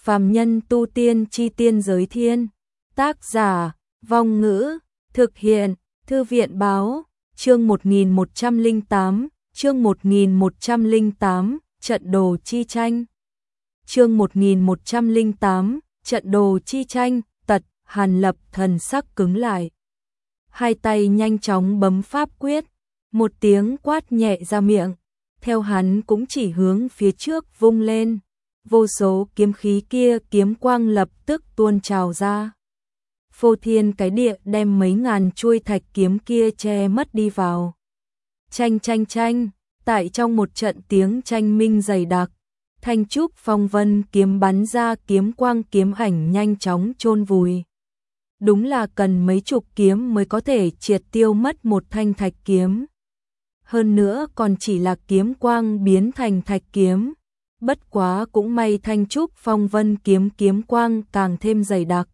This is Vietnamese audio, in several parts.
Phàm nhân tu tiên chi tiên giới thiên. Tác giả, Vong Ngữ, thực hiện, Thư viện báo, chương 1108, chương 1108, trận đồ chi tranh. Chương 1108, trận đồ chi tranh, tật, Hàn Lập thần sắc cứng lại. Hai tay nhanh chóng bấm pháp quyết, một tiếng quát nhẹ ra miệng, theo hắn cũng chỉ hướng phía trước vung lên. Vô số kiếm khí kia kiếm quang lập tức tuôn trào ra. Phô thiên cái địa đem mấy ngàn chuôi thạch kiếm kia che mất đi vào. Tranh tranh tranh, tại trong một trận tiếng tranh minh dày đặc, thanh trúc phong vân kiếm bắn ra kiếm quang kiếm ảnh nhanh chóng chôn vùi. Đúng là cần mấy chục kiếm mới có thể triệt tiêu mất một thanh thạch kiếm. Hơn nữa còn chỉ là kiếm quang biến thành thạch kiếm. Bất quá cũng may thanh trúc phong vân kiếm quang càng thêm dày đặc.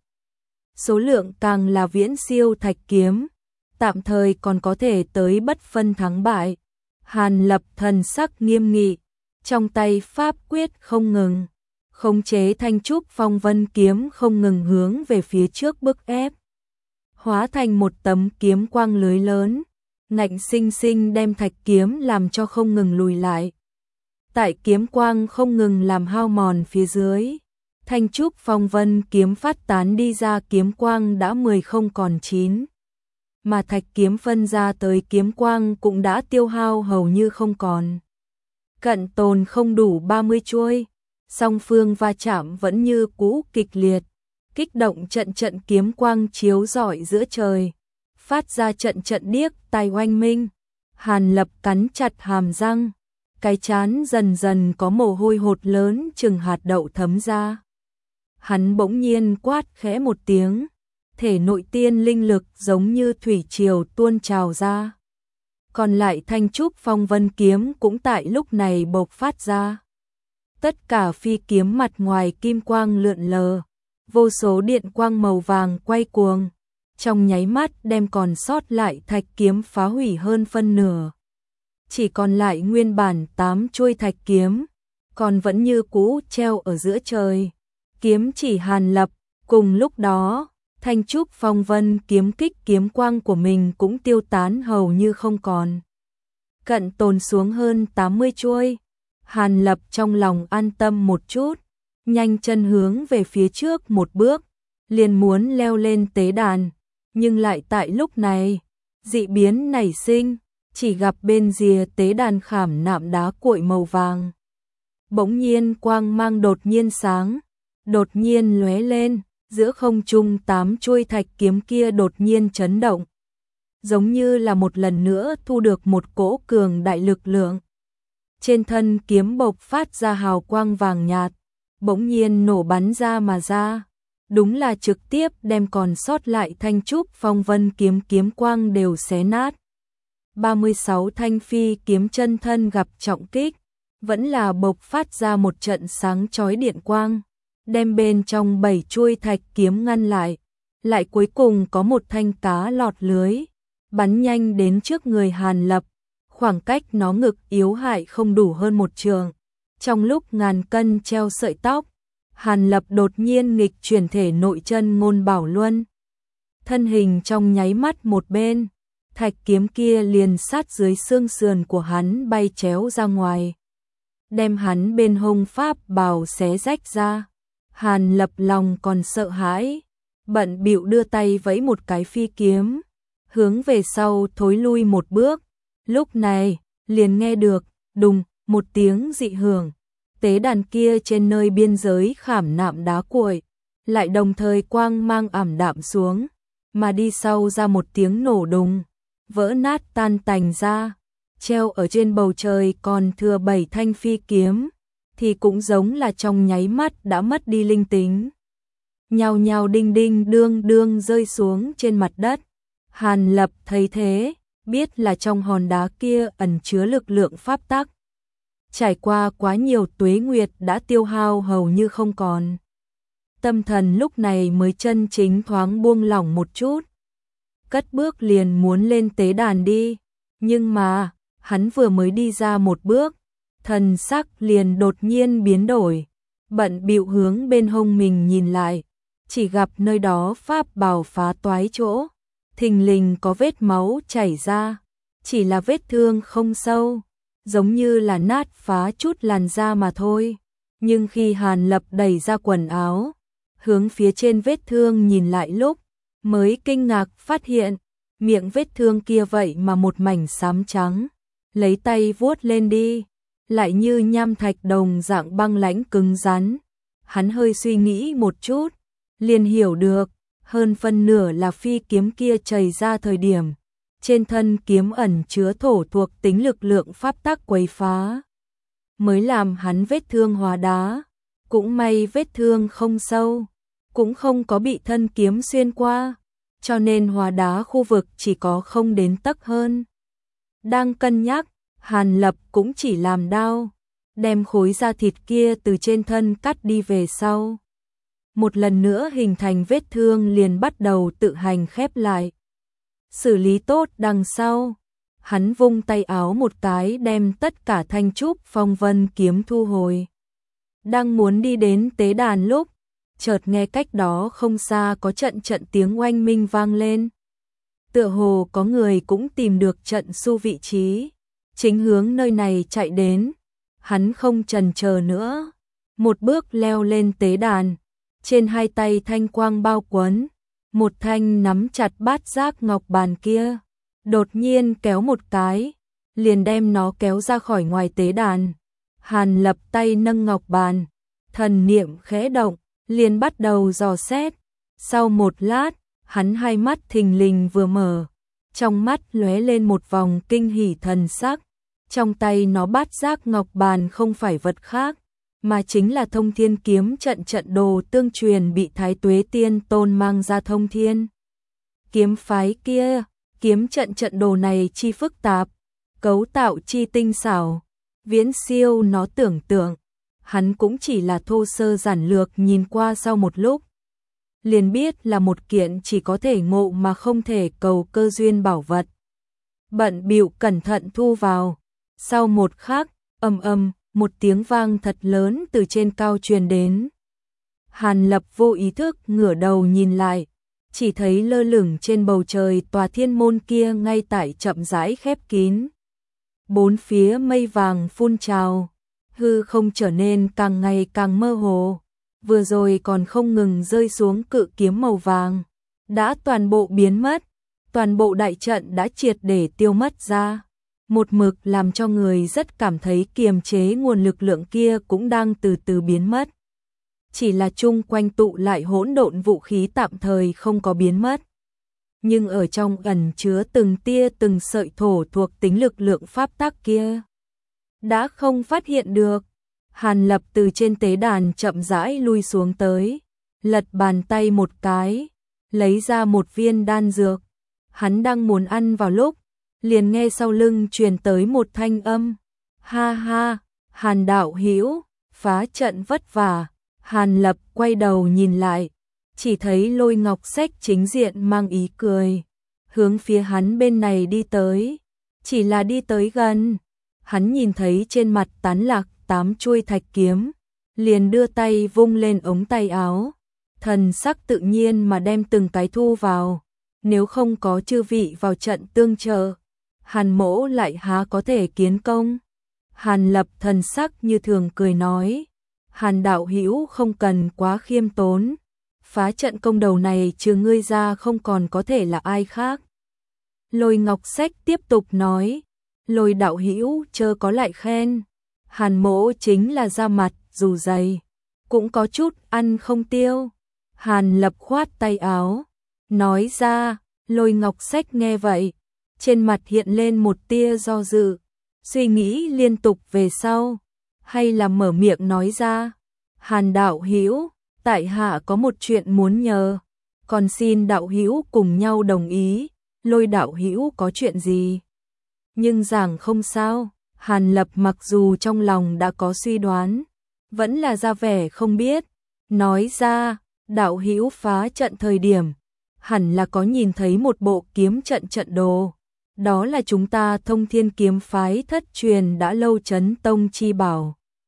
Số lượng càng là viễn siêu thạch kiếm, tạm thời còn có thể tới bất phân thắng bại. Hàn Lập thần sắc nghiêm nghị, trong tay pháp quyết không ngừng, khống chế thanh trúc phong vân kiếm không ngừng hướng về phía trước bức ép. Hóa thành một tấm kiếm quang lưới lớn, ngạnh sinh sinh đem thạch kiếm làm cho không ngừng lùi lại. Tại kiếm quang không ngừng làm hao mòn phía dưới, thanh trúc phong vân kiếm phát tán đi ra kiếm quang đã 10 không còn 9. Mà thạch kiếm phân ra tới kiếm quang cũng đã tiêu hao hầu như không còn. Cận tồn không đủ 30 chuôi, song phương va chạm vẫn như cũ kịch liệt, kích động trận trận kiếm quang chiếu rọi giữa trời, phát ra trận trận điếc tai oanh minh. Hàn Lập cắn chặt hàm răng, cái trán dần dần có mồ hôi hột lớn chừng hạt đậu thấm ra. Hắn bỗng nhiên quát khẽ một tiếng, thể nội tiên linh lực giống như thủy triều tuôn trào ra. Còn lại thanh trúc phong vân kiếm cũng tại lúc này bộc phát ra. Tất cả phi kiếm mặt ngoài kim quang lượn lờ, vô số điện quang màu vàng quay cuồng, trong nháy mắt đem còn sót lại thạch kiếm phá hủy hơn phân nửa. Chỉ còn lại nguyên bản 8 chuôi thạch kiếm, còn vẫn như cũ treo ở giữa trời. Kiếm chỉ Hàn Lập, cùng lúc đó, thanh trúc phong vân kiếm kích kiếm quang của mình cũng tiêu tán hầu như không còn. Cận tồn xuống hơn 80 chuôi, Hàn Lập trong lòng an tâm một chút, nhanh chân hướng về phía trước một bước, liền muốn leo lên tế đàn, nhưng lại tại lúc này, dị biến nảy sinh, chỉ gặp bên rìa tế đàn khảm nạm đá cuội màu vàng. Bỗng nhiên quang mang đột nhiên sáng, đột nhiên lóe lên, giữa không trung 8 chuôi thạch kiếm kia đột nhiên chấn động, giống như là một lần nữa thu được một cỗ cường đại lực lượng. Trên thân kiếm bộc phát ra hào quang vàng nhạt, bỗng nhiên nổ bắn ra mà ra, đúng là trực tiếp đem còn sót lại thanh trúc phong vân kiếm quang đều xé nát. 36 thanh phi kiếm chân thân gặp trọng kích, vẫn là bộc phát ra một trận sáng chói điện quang, đem bên trong 7 chuôi thạch kiếm ngăn lại, lại cuối cùng có một thanh cá lọt lưới, bắn nhanh đến trước người Hàn Lập, khoảng cách nó ngực yếu hại không đủ hơn một trượng. Trong lúc ngàn cân treo sợi tóc, Hàn Lập đột nhiên nghịch chuyển thể nội chân ngôn bảo luân. Thân hình trong nháy mắt một bên, thạch kiếm kia liền sát dưới xương sườn của hắn bay chéo ra ngoài, đem hắn bên hông pháp bào xé rách ra. Hàn Lập lòng còn sợ hãi, bận bịu đưa tay vẫy một cái phi kiếm, hướng về sau thối lui một bước. Lúc này, liền nghe được, đùng, một tiếng dị hưởng, tế đàn kia trên nơi biên giới khảm nạm đá cuội, lại đồng thời quang mang ảm đạm xuống, mà đi sau ra một tiếng nổ đùng, vỡ nát tan tành ra, treo ở trên bầu trời còn thừa 7 thanh phi kiếm, thì cũng giống là trong nháy mắt đã mất đi linh tính. Nhào nhào đinh đinh đương đương rơi xuống trên mặt đất. Hàn Lập thấy thế, biết là trong hòn đá kia ẩn chứa lực lượng pháp tắc. Trải qua quá nhiều tuế nguyệt đã tiêu hao hầu như không còn. Tâm thần lúc này mới chân chính thoáng buông lỏng một chút. Cất bước liền muốn lên tế đàn đi, nhưng mà, hắn vừa mới đi ra một bước, thần sắc liền đột nhiên biến đổi, bận bịu hướng bên hông mình nhìn lại, chỉ gặp nơi đó pháp bảo phá toái chỗ, thình lình có vết máu chảy ra, chỉ là vết thương không sâu, giống như là nát phá chút làn da mà thôi. Nhưng khi Hàn Lập đẩy ra quần áo, hướng phía trên vết thương nhìn lại lúc, mới kinh ngạc phát hiện, miệng vết thương kia vậy mà một mảnh xám trắng, lấy tay vuốt lên đi, lại như nham thạch đồng dạng băng lãnh cứng rắn. Hắn hơi suy nghĩ một chút, liền hiểu được, hơn phân nửa là phi kiếm kia chảy ra thời điểm, trên thân kiếm ẩn chứa thổ thuộc tính lực lượng pháp tắc quấy phá, mới làm hắn vết thương hóa đá. Cũng may vết thương không sâu, cũng không có bị thân kiếm xuyên qua, cho nên hóa đá khu vực chỉ có không đến tấc hơn. Đang cân nhắc, Hàn Lập cũng chỉ làm đao, đem khối da thịt kia từ trên thân cắt đi về sau. Một lần nữa hình thành vết thương liền bắt đầu tự hành khép lại. Xử lý tốt đằng sau, hắn vung tay áo một cái đem tất cả thanh trúc phong vân kiếm thu hồi. Đang muốn đi đến tế đàn lúc, chợt nghe cách đó không xa có trận trận tiếng oanh minh vang lên. Tựa hồ có người cũng tìm được trận su vị trí, chính hướng nơi này chạy đến. Hắn không chần chờ nữa, một bước leo lên tế đàn, trên hai tay thanh quang bao quấn, một thanh nắm chặt bát giác ngọc bàn kia, đột nhiên kéo một cái, liền đem nó kéo ra khỏi ngoài tế đàn. Hàn Lập tay nâng ngọc bàn, thần niệm khẽ động, liền bắt đầu dò xét. Sau một lát, hắn hai mắt thình lình vừa mở, trong mắt lóe lên một vòng kinh hỉ thần sắc. Trong tay nó bát giác ngọc bàn không phải vật khác, mà chính là Thông Thiên kiếm trận trận đồ tương truyền bị Thái Tuế Tiên Tôn mang ra Thông Thiên kiếm phái kia. Kiếm trận trận đồ này chi phức tạp, cấu tạo chi tinh xảo, viễn siêu nó tưởng tượng. Hắn cũng chỉ là thô sơ giản lược nhìn qua sau một lúc, liền biết là một kiện chỉ có thể ngộ mà không thể cầu cơ duyên bảo vật. Bận bịu cẩn thận thu vào, sau một khắc, ầm ầm, một tiếng vang thật lớn từ trên cao truyền đến. Hàn Lập vô ý thức ngửa đầu nhìn lại, chỉ thấy lơ lửng trên bầu trời tòa thiên môn kia ngay tại chậm rãi khép kín. Bốn phía mây vàng phun trào, hư không trở nên càng ngày càng mơ hồ. Vừa rồi còn không ngừng rơi xuống cự kiếm màu vàng, đã toàn bộ biến mất, toàn bộ đại trận đã triệt để tiêu mất ra. Một mực làm cho người rất cảm thấy kiềm chế nguồn lực lượng kia cũng đang từ từ biến mất. Chỉ là chung quanh tụ lại hỗn độn vũ khí tạm thời không có biến mất. Nhưng ở trong ẩn chứa từng tia từng sợi thổ thuộc tính lực lượng pháp tắc kia, đã không phát hiện được. Hàn Lập từ trên tế đàn chậm rãi lui xuống tới, lật bàn tay một cái, lấy ra một viên đan dược. Hắn đang muốn ăn vào lúc, liền nghe sau lưng truyền tới một thanh âm. Ha ha, Hàn đạo hữu, phá trận vất vả. Hàn Lập quay đầu nhìn lại, chỉ thấy Lôi Ngọc Sách chính diện mang ý cười, hướng phía hắn bên này đi tới. Chỉ là đi tới gần, hắn nhìn thấy trên mặt tán lạc 8 chuôi thạch kiếm, liền đưa tay vung lên ống tay áo, thần sắc tự nhiên mà đem từng cái thu vào. Nếu không có chư vị vào trận tương trợ, Hàn mỗ lại há có thể kiến công. Hàn Lập thần sắc như thường cười nói, Hàn đạo hữu không cần quá khiêm tốn, phá trận công đầu này trừ ngươi ra không còn có thể là ai khác. Lôi Ngọc Sách tiếp tục nói, Lôi đạo hữu chớ có lại khen, Hàn mỗ chính là da mặt dù dày, cũng có chút ăn không tiêu. Hàn Lập khoát tay áo, nói ra. Lôi Ngọc Sách nghe vậy, trên mặt hiện lên một tia do dự, suy nghĩ liên tục về sau, hay là mở miệng nói ra. Hàn đạo hữu, tại hạ có một chuyện muốn nhờ, còn xin đạo hữu cùng nhau đồng ý. Lôi đạo hữu có chuyện gì? Nhưng giảng không sao. Hàn Lập mặc dù trong lòng đã có suy đoán, vẫn là ra vẻ không biết, nói ra, đạo hữu phá trận thời điểm, hẳn là có nhìn thấy một bộ kiếm trận trận đồ, đó là chúng ta Thông Thiên kiếm phái thất truyền đã lâu chấn tông chi bảo.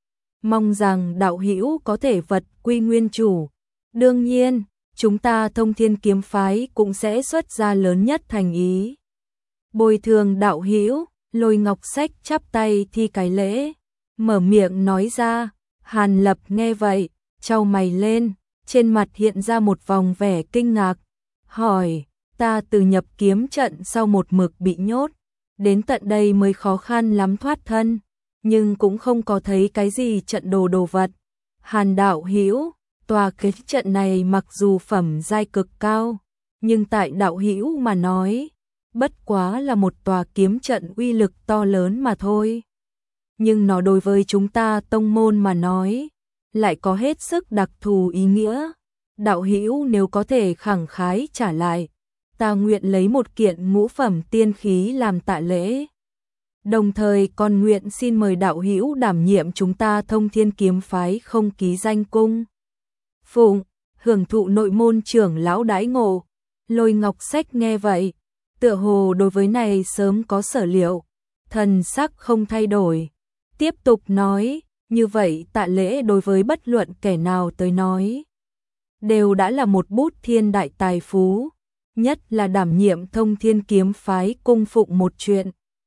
mong rằng đạo hữu có thể vật quy nguyên chủ. Đương nhiên, chúng ta Thông Thiên kiếm phái cũng sẽ xuất ra lớn nhất thành ý. Bồi thường đạo hữu, Lôi Ngọc Sách chắp tay thi cái lễ, mở miệng nói ra. Hàn Lập nghe vậy, chau mày lên, trên mặt hiện ra một vòng vẻ kinh ngạc, hỏi, ta từ nhập kiếm trận sau một mực bị nhốt, đến tận đây mới khó khăn lắm thoát thân, nhưng cũng không có thấy cái gì trận đồ vật. Hàn đạo hữu, tòa cái trận này mặc dù phẩm giai cực cao, nhưng tại đạo hữu mà nói, bất quá là một tòa kiếm trận uy lực to lớn mà thôi. Nhưng nó đối với chúng ta tông môn mà nói, lại có hết sức đặc thù ý nghĩa. Đạo hữu nếu có thể khẳng khái trả lại, ta nguyện lấy một kiện ngũ phẩm tiên khí làm tạ lễ. Đồng thời còn nguyện xin mời đạo hữu đảm nhiệm chúng ta Thông Thiên kiếm phái không ký danh cung phụng, hưởng thụ nội môn trưởng lão đãi ngộ. Lôi Ngọc Sách nghe vậy, tựa hồ đối với này sớm có sở liệu, thần sắc không thay đổi, tiếp tục nói, như vậy tạ lễ đối với bất luận kẻ nào tới nói, đều đã là một bút thiên đại tài phú, nhất là đảm nhiệm Thông Thiên kiếm phái cung phụng một chuyện.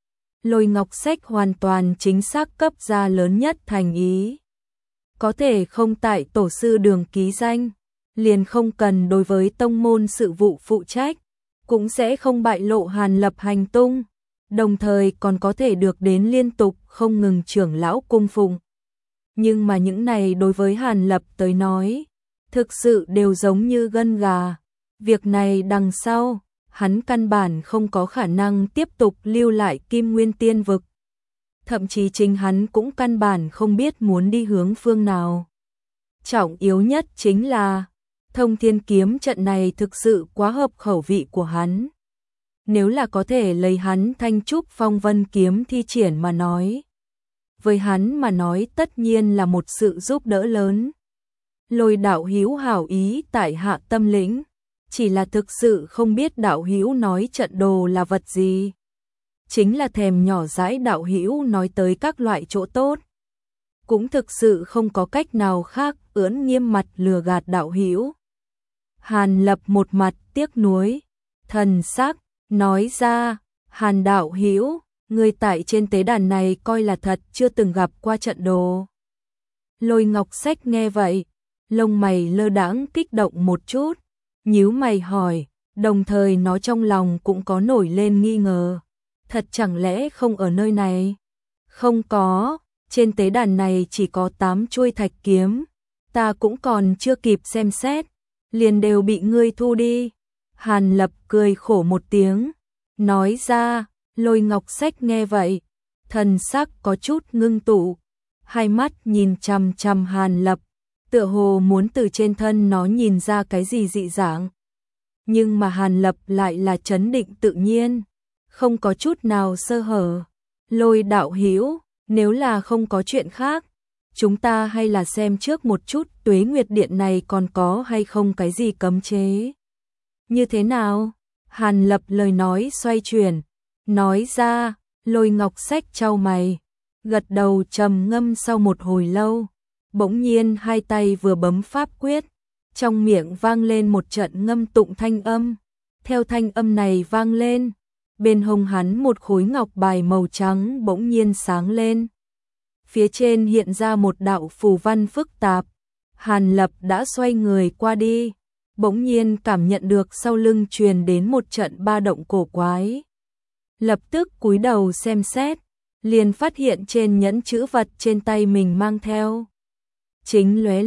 Lôi Ngọc Sách hoàn toàn chính xác cấp ra lớn nhất thành ý. Có thể không tại tổ sư đường ký danh, liền không cần đối với tông môn sự vụ phụ trách, cũng sẽ không bại lộ Hàn Lập hành tung, đồng thời còn có thể được đến liên tục không ngừng trưởng lão cung phụng. Nhưng mà những này đối với Hàn Lập tới nói, thực sự đều giống như gân gà. Việc này đằng sau, hắn căn bản không có khả năng tiếp tục lưu lại Kim Nguyên Tiên vực. Thậm chí chính hắn cũng căn bản không biết muốn đi hướng phương nào. Trọng yếu nhất chính là, Thông Thiên kiếm trận này thực sự quá hợp khẩu vị của hắn. Nếu là có thể lấy hắn Thanh Trúc Phong Vân kiếm thi triển mà nói, với hắn mà nói tất nhiên là một sự giúp đỡ lớn. Lôi đạo hữu hảo ý tại hạ tâm lĩnh, chỉ là thực sự không biết đạo hữu nói trận đồ là vật gì. Chính là thèm nhỏ dãi đạo hữu nói tới các loại chỗ tốt. Cũng thực sự không có cách nào khác ưỡn nghiêm mặt lừa gạt đạo hữu. Hàn Lập một mặt tiếc nuối, thần sắc, nói ra, Hàn đạo hữu, người tại trên tế đàn này coi là thật chưa từng gặp qua trận đồ. Lôi Ngọc Sách nghe vậy, lông mày lơ đãng kích động một chút, nhíu mày hỏi, đồng thời nó trong lòng cũng có nổi lên nghi ngờ. Thật chẳng lẽ không ở nơi này? Không có, trên tế đàn này chỉ có 8 chuôi thạch kiếm, ta cũng còn chưa kịp xem xét, liền đều bị ngươi thu đi. Hàn Lập cười khổ một tiếng, nói ra. Lôi Ngọc Sách nghe vậy, thần sắc có chút ngưng tụ, hai mắt nhìn chằm chằm Hàn Lập, tựa hồ muốn từ trên thân nó nhìn ra cái gì dị dạng. Nhưng mà Hàn Lập lại là trấn định tự nhiên, không có chút nào sơ hở. Lôi đạo hữu, nếu là không có chuyện khác, chúng ta hay là xem trước một chút Tuế Nguyệt Điện này còn có hay không cái gì cấm chế. Như thế nào? Hàn Lập lời nói xoay chuyển, nói ra. Lôi Ngọc Sách chau mày, gật đầu trầm ngâm sau một hồi lâu, bỗng nhiên hai tay vừa bấm pháp quyết, trong miệng vang lên một trận ngâm tụng thanh âm. Theo thanh âm này vang lên, bên hông hắn một khối ngọc bài màu trắng bỗng nhiên sáng lên. Phía trên hiện ra một đạo phù văn phức tạp. Hàn Lập đã xoay người qua đi, bỗng nhiên cảm nhận được sau lưng truyền đến một trận ba động cổ quái. Lập tức cúi đầu xem xét, liền phát hiện trên nhẫn chữ vật trên tay mình mang theo, chính lóe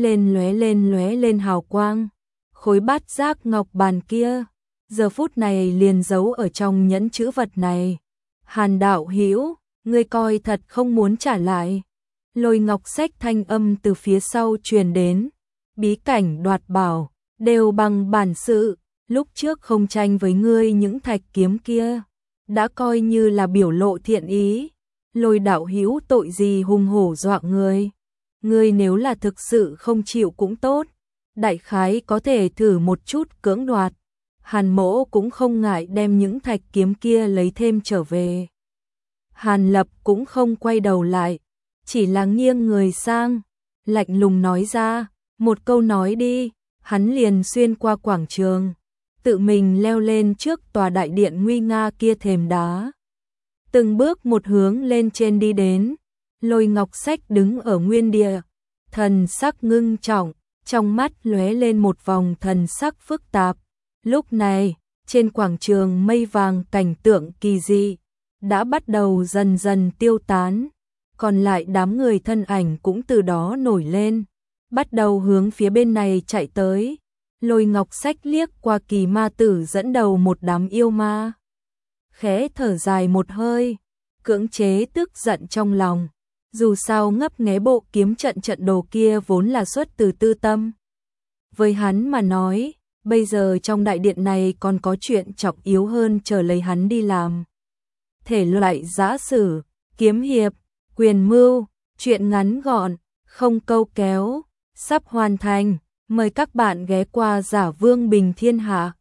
lên hào quang. Khối bát giác ngọc bàn kia, giờ phút này liền giấu ở trong nhẫn chữ vật này. Hàn đạo hữu, ngươi coi thật không muốn trả lại. Lôi Ngọc Sách thanh âm từ phía sau truyền đến, bí cảnh đoạt bảo, đều bằng bản sự, lúc trước không tranh với ngươi những thạch kiếm kia, đã coi như là biểu lộ thiện ý. Lôi đạo hữu tội gì hùng hổ dọa người. Ngươi nếu là thực sự không chịu cũng tốt, đại khái có thể thử một chút cưỡng đoạt. Hàn mỗ cũng không ngại đem những thạch kiếm kia lấy thêm trở về. Hàn Lập cũng không quay đầu lại, chỉ là nghiêng người sang, lạnh lùng nói ra, một câu nói đi, hắn liền xuyên qua quảng trường, tự mình leo lên trước tòa đại điện nguy nga kia thềm đá. Từng bước một hướng lên trên đi đến, Lôi Ngọc Sách đứng ở nguyên địa, thần sắc ngưng trọng, trong mắt lóe lên một vòng thần sắc phức tạp. Lúc này, trên quảng trường mây vàng cảnh tượng kỳ dị đã bắt đầu dần dần tiêu tán, còn lại đám người thân ảnh cũng từ đó nổi lên, bắt đầu hướng phía bên này chạy tới. Lôi Ngọc Sách liếc qua Kỳ Ma Tử dẫn đầu một đám yêu ma, khẽ thở dài một hơi, cưỡng chế tức giận trong lòng. Dù sao ngấp nghé bộ kiếm trận đồ kia vốn là xuất từ tư tâm. Với hắn mà nói, bây giờ trong đại điện này còn có chuyện trọng yếu hơn chờ lấy hắn đi làm. Thể loại giã sử, kiếm hiệp, quyền mưu, chuyện ngắn gọn, không câu kéo, sắp hoàn thành. Mời các bạn ghé qua Giả Vương Bình Thiên Hạ.